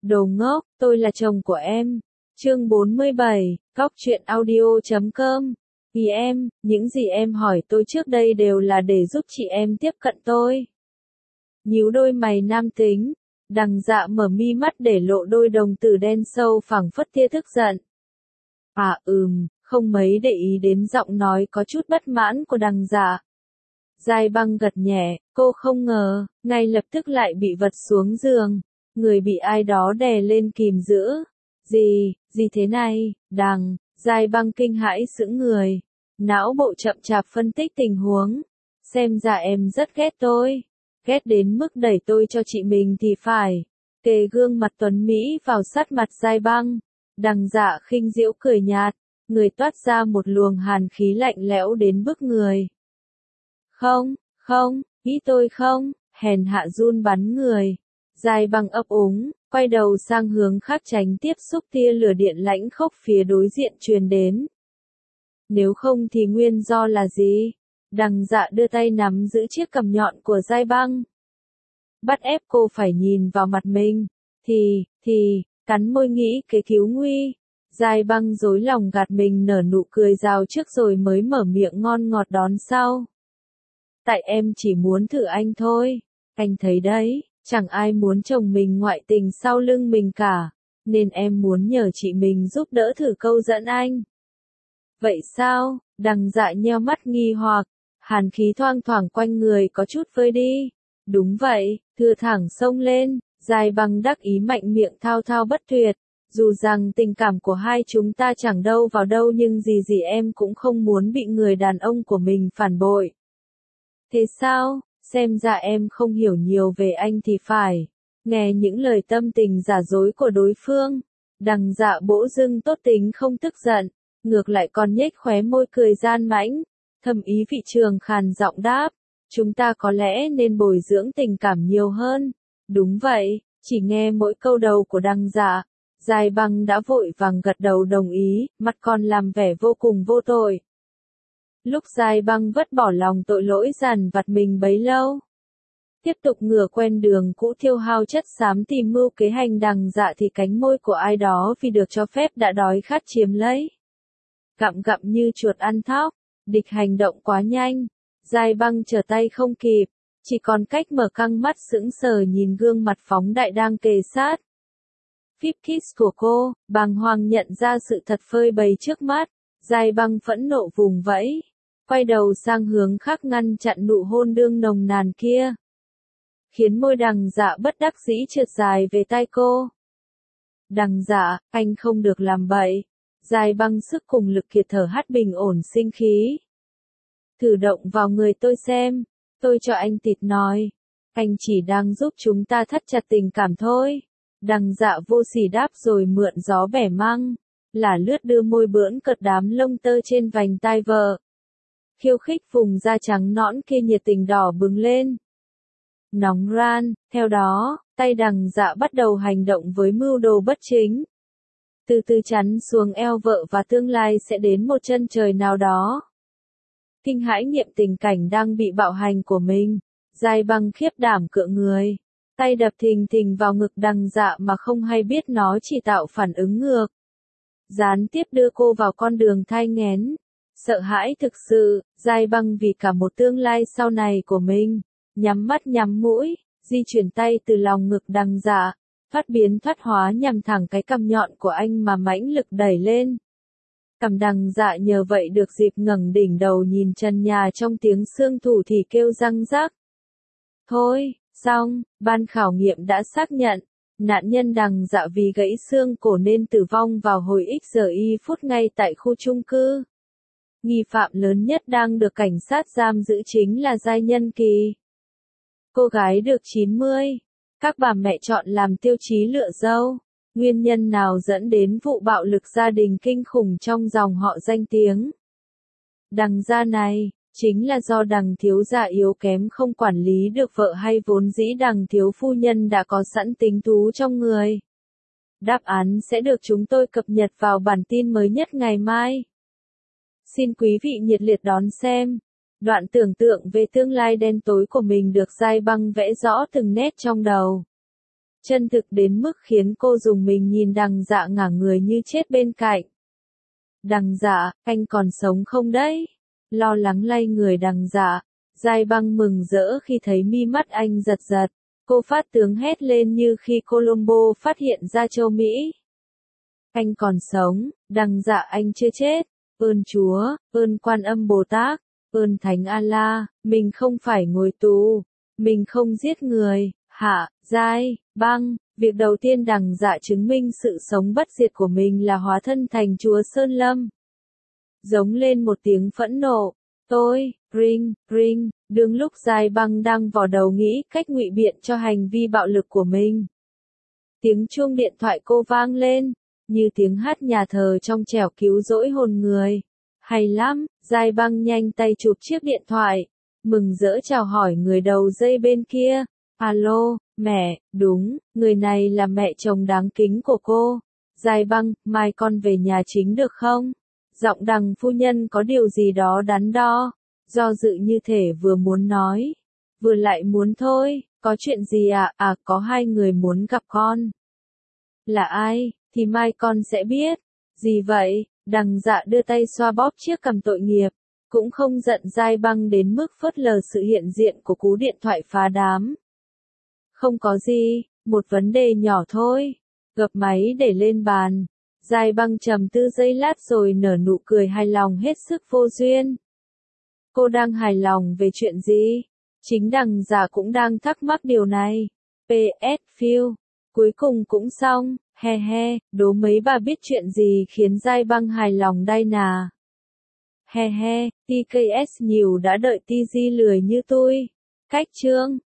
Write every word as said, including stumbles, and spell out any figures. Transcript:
Đồ ngốc, tôi là chồng của em. Chương bốn mươi bảy, cóc truyện audio chấm com. Vì em, những gì em hỏi tôi trước đây đều là để giúp chị em tiếp cận tôi. Nhíu đôi mày nam tính, Đằng Dạ mở mi mắt để lộ đôi đồng tử đen sâu phảng phất tia tức giận. À ừm, không mấy để ý đến giọng nói có chút bất mãn của Đằng Dạ. Giai Băng gật nhẹ, cô không ngờ, ngay lập tức lại bị vật xuống giường, người bị ai đó đè lên kìm giữ. Gì, gì thế này, Đằng, Giai Băng kinh hãi sững người, não bộ chậm chạp phân tích tình huống. Xem ra em rất ghét tôi, ghét đến mức đẩy tôi cho chị mình thì phải. Kề gương mặt tuấn Mỹ vào sát mặt Giai Băng, Đằng Dạ khinh giễu cười nhạt, người toát ra một luồng hàn khí lạnh lẽo đến bức người. Không, không, nghĩ tôi không, hèn hạ run bắn người. Giai Băng ấp úng, quay đầu sang hướng khác tránh tiếp xúc tia lửa điện lãnh khốc phía đối diện truyền đến. Nếu không thì nguyên do là gì? Đằng Dạ đưa tay nắm giữ chiếc cằm nhọn của Giai Băng. Bắt ép cô phải nhìn vào mặt mình. Thì, thì, cắn môi nghĩ kế cứu nguy. Giai Băng dối lòng gạt mình nở nụ cười rào trước rồi mới mở miệng ngon ngọt đón sau. Tại em chỉ muốn thử anh thôi. Anh thấy đấy, chẳng ai muốn chồng mình ngoại tình sau lưng mình cả. Nên em muốn nhờ chị mình giúp đỡ thử câu dẫn anh. Vậy sao? Đằng Dạ nheo mắt nghi hoặc, hàn khí thoang thoảng quanh người có chút vơi đi. Đúng vậy, thưa thẳng xông lên, Giai Băng đắc ý mạnh miệng thao thao bất tuyệt. Dù rằng tình cảm của hai chúng ta chẳng đâu vào đâu nhưng gì gì em cũng không muốn bị người đàn ông của mình phản bội. Thế sao? Xem ra em không hiểu nhiều về anh thì phải. Nghe những lời tâm tình giả dối của đối phương, Đằng Dạ bỗng dưng tốt tính không tức giận, ngược lại còn nhếch khóe môi cười gian mãnh, thầm ý vị trường khàn giọng đáp, chúng ta có lẽ nên bồi dưỡng tình cảm nhiều hơn. Đúng vậy, chỉ nghe mỗi câu đầu của Đằng Dạ, Giai Băng đã vội vàng gật đầu đồng ý, mặt còn làm vẻ vô cùng vô tội. Lúc Giai Băng vứt bỏ lòng tội lỗi dằn vặt mình bấy lâu, tiếp tục ngửa quen đường cũ tiêu hao chất xám tìm mưu kế hành Đằng Dạ thì cánh môi của ai đó vì được cho phép đã đói khát chiếm lấy. Gặm gặm như chuột ăn thóc, địch hành động quá nhanh, Giai Băng trở tay không kịp, chỉ còn cách mở căng mắt sững sờ nhìn gương mặt phóng đại đang kề sát. Phip kiss của cô, bàng hoàng nhận ra sự thật phơi bày trước mắt, Giai Băng phẫn nộ vùng vẫy, quay đầu sang hướng khác ngăn chặn nụ hôn đương nồng nàn kia. Khiến môi Đằng Dạ bất đắc dĩ trượt dài về tai cô. Đằng Dạ, anh không được làm bậy. Giai Băng sức cùng lực kiệt thở hắt bình ổn sinh khí. Thử động vào người tôi xem, tôi cho anh thịt nói. Anh chỉ đang giúp chúng ta thắt chặt tình cảm thôi. Đằng Dạ vô sỉ đáp rồi mượn gió bẻ măng, là lướt đưa môi bỡn cợt đám lông tơ trên vành tai vợ. Khiêu khích vùng da trắng nõn kia nhiệt tình đỏ bừng lên. Nóng ran, theo đó, tay Đằng Dạ bắt đầu hành động với mưu đồ bất chính. Từ từ chắn xuống eo vợ và tương lai sẽ đến một chân trời nào đó. Kinh hãi nghiệm tình cảnh đang bị bạo hành của mình, Giai Băng khiếp đảm cựa người, tay đập thình thình vào ngực Đằng Dạ mà không hay biết nó chỉ tạo phản ứng ngược. Gián tiếp đưa cô vào con đường thai nghén. Sợ hãi thực sự, Giai Băng vì cả một tương lai sau này của mình, nhắm mắt nhắm mũi, di chuyển tay từ lòng ngực Đằng Dạ, thoát biến thoát hóa nhằm thẳng cái cằm nhọn của anh mà mãnh lực đẩy lên. Cằm Đằng Dạ nhờ vậy được dịp ngẩng đỉnh đầu nhìn trần nhà trong tiếng xương thủ thì kêu răng rắc. Thôi, xong, ban khảo nghiệm đã xác nhận, nạn nhân Đằng Dạ vì gãy xương cổ nên tử vong vào hồi x giờ y phút ngay tại khu chung cư. Nghi phạm lớn nhất đang được cảnh sát giam giữ chính là Giai Nhân Kỳ. Cô gái được chín mươi. Các bà mẹ chọn làm tiêu chí lựa dâu. Nguyên nhân nào dẫn đến vụ bạo lực gia đình kinh khủng trong dòng họ danh tiếng? Đằng gia này, chính là do Đằng thiếu gia yếu kém không quản lý được vợ hay vốn dĩ Đằng thiếu phu nhân đã có sẵn tính thú trong người? Đáp án sẽ được chúng tôi cập nhật vào bản tin mới nhất ngày mai. Xin quý vị nhiệt liệt đón xem. Đoạn tưởng tượng về tương lai đen tối của mình được Giai Băng vẽ rõ từng nét trong đầu. Chân thực đến mức khiến cô dùng mình nhìn Đằng Dạ ngả người như chết bên cạnh. Đằng Dạ, anh còn sống không đấy? Lo lắng lay người Đằng Dạ. Giai Băng mừng rỡ khi thấy mi mắt anh giật giật. Cô phát tướng hét lên như khi Colombo phát hiện ra châu Mỹ. Anh còn sống, Đằng Dạ anh chưa chết. Ơn Chúa, ơn Quan Âm Bồ Tát, ơn Thánh A-la, mình không phải ngồi tù. Mình không giết người. Hạ, Giai, Băng, việc đầu tiên Đằng Dạ chứng minh sự sống bất diệt của mình là hóa thân thành Chúa Sơn Lâm. Giống lên một tiếng phẫn nộ. Tôi, ring, ring, đương lúc Giai Băng đang vò đầu nghĩ cách ngụy biện cho hành vi bạo lực của mình. Tiếng chuông điện thoại cô vang lên, như tiếng hát nhà thờ trong trẻo cứu rỗi hồn người. Hay lắm, Giai Băng nhanh tay chụp chiếc điện thoại, mừng rỡ chào hỏi người đầu dây bên kia. Alo, mẹ, đúng, người này là mẹ chồng đáng kính của cô. Giai Băng, mai con về nhà chính được không? Giọng Đằng phu nhân có điều gì đó đắn đo, do dự như thể vừa muốn nói, vừa lại muốn thôi. Có chuyện gì ạ? À? à, có hai người muốn gặp con. Là ai? Thì mai con sẽ biết. Gì vậy? Đằng Dạ đưa tay xoa bóp chiếc cằm tội nghiệp, cũng không giận Giai Băng đến mức phớt lờ sự hiện diện của cú điện thoại phá đám. Không có gì, một vấn đề nhỏ thôi. Gập máy để lên bàn. Giai Băng trầm tư giây lát rồi nở nụ cười hài lòng hết sức vô duyên. Cô đang hài lòng về chuyện gì? Chính Đằng Dạ cũng đang thắc mắc điều này. pê ét Phil. Cuối cùng cũng xong, he he, đố mấy bà biết chuyện gì khiến Giai Băng hài lòng đây nà. He he, tê ca ét nhiều đã đợi tê giê lười như tôi. Cách chương.